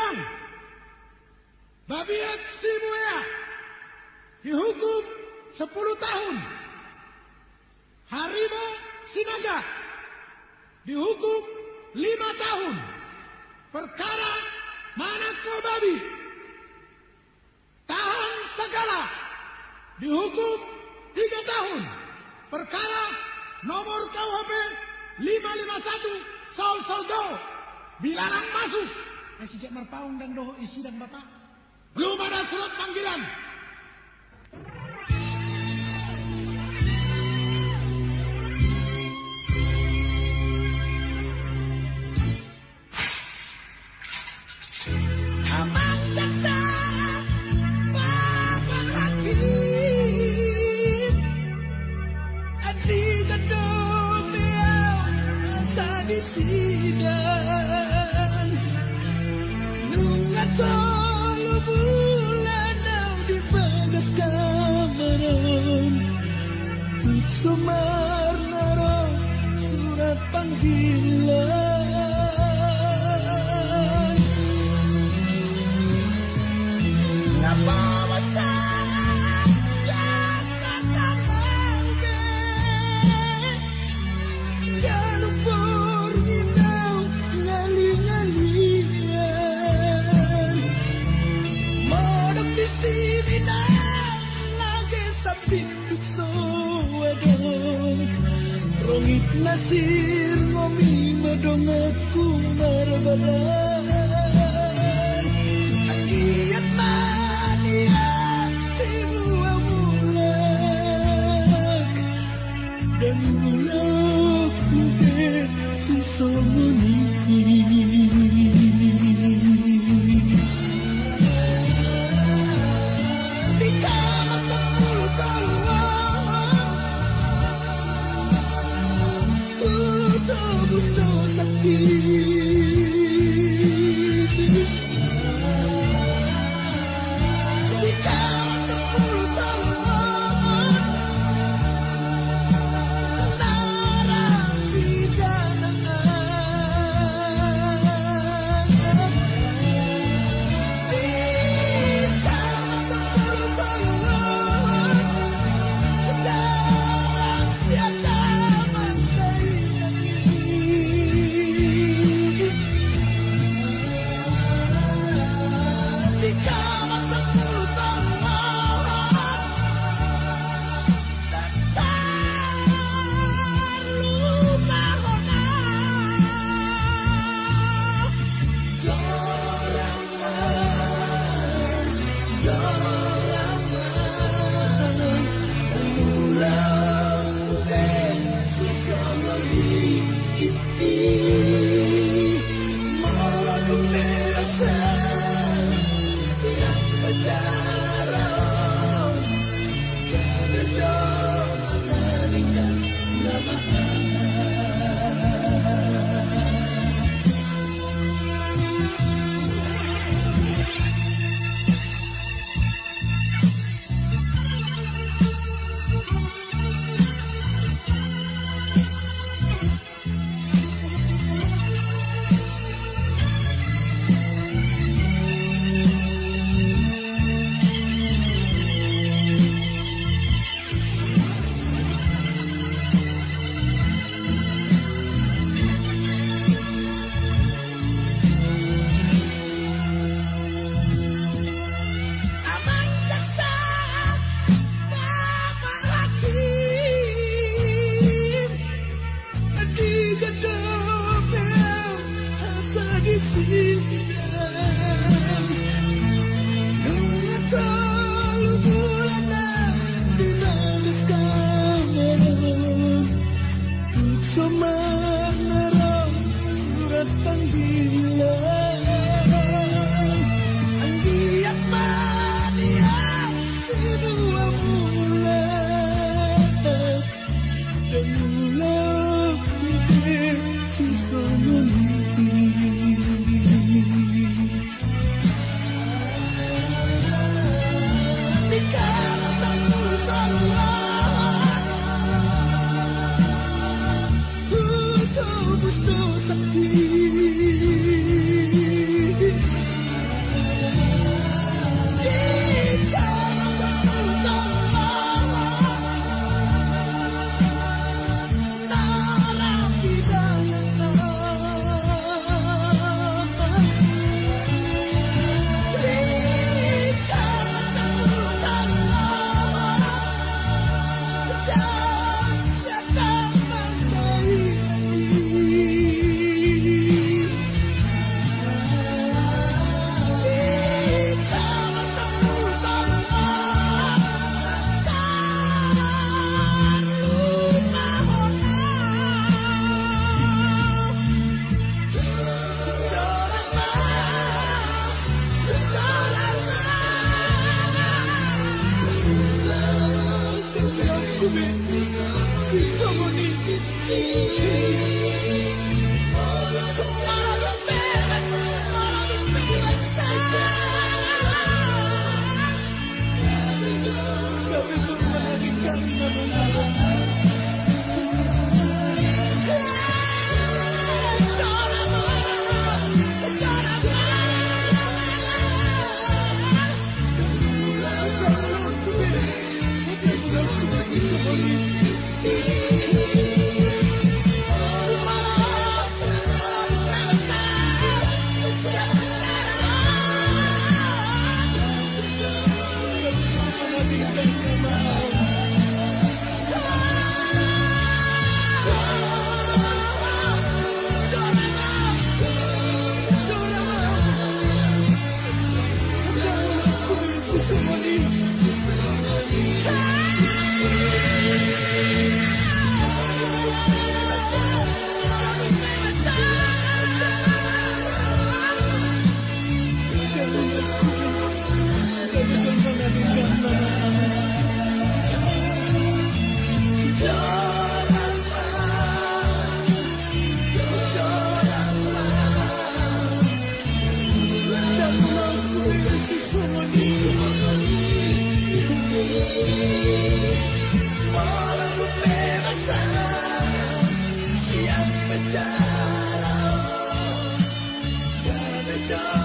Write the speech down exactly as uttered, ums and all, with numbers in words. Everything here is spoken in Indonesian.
Jombang, Babiat Simuya dihukum sepuluh tahun. Harimau Sinaga dihukum lima tahun. Perkara manakal babi tahan segala dihukum tiga tahun. Perkara nomor K U H P lima lima satu Sol Soldo dilarang masuk. Eh sejak marpaung dan doho isi dan bapak belum ada surat panggilan. Amang jaksa Bapak Hakim Adi gedung beliau asa di sidang Nungato bulan di bagas kamaran Tuk sumar naro surat panggilan Nabawa sarang yang tatangge Galupur nginaw ngali-ngalian Modok di sini na lagi sabit dukso wadong Rongit nasir ngomi madong aku marbadan Agiat mania tibu amulak Dan mulak kude si somuniki Di kamar sepuluh tahun Tutubus dosa Di kamar sepuluh tahun Larang pidanaan Di kamar sepuluh tahun Rahasia taman Di kamar sepuluh tahun Datar rumah hona Dorangan Dorangan Ulang kuken Sisomoni Iti Maladung merasa Siap berjalan Karena jangan meninggal nama Amang jaksa Bapak Hakim Adi gedung beliau asa di sidang Nungatol bulan di bagas kamaran Tuk somar narang surat panggilan Anggiat mania kedua mulak Dan mulak kude si somuniki Di kamar sepuluh tahun Tutubus dosa Yang berjalan, yang berjalan.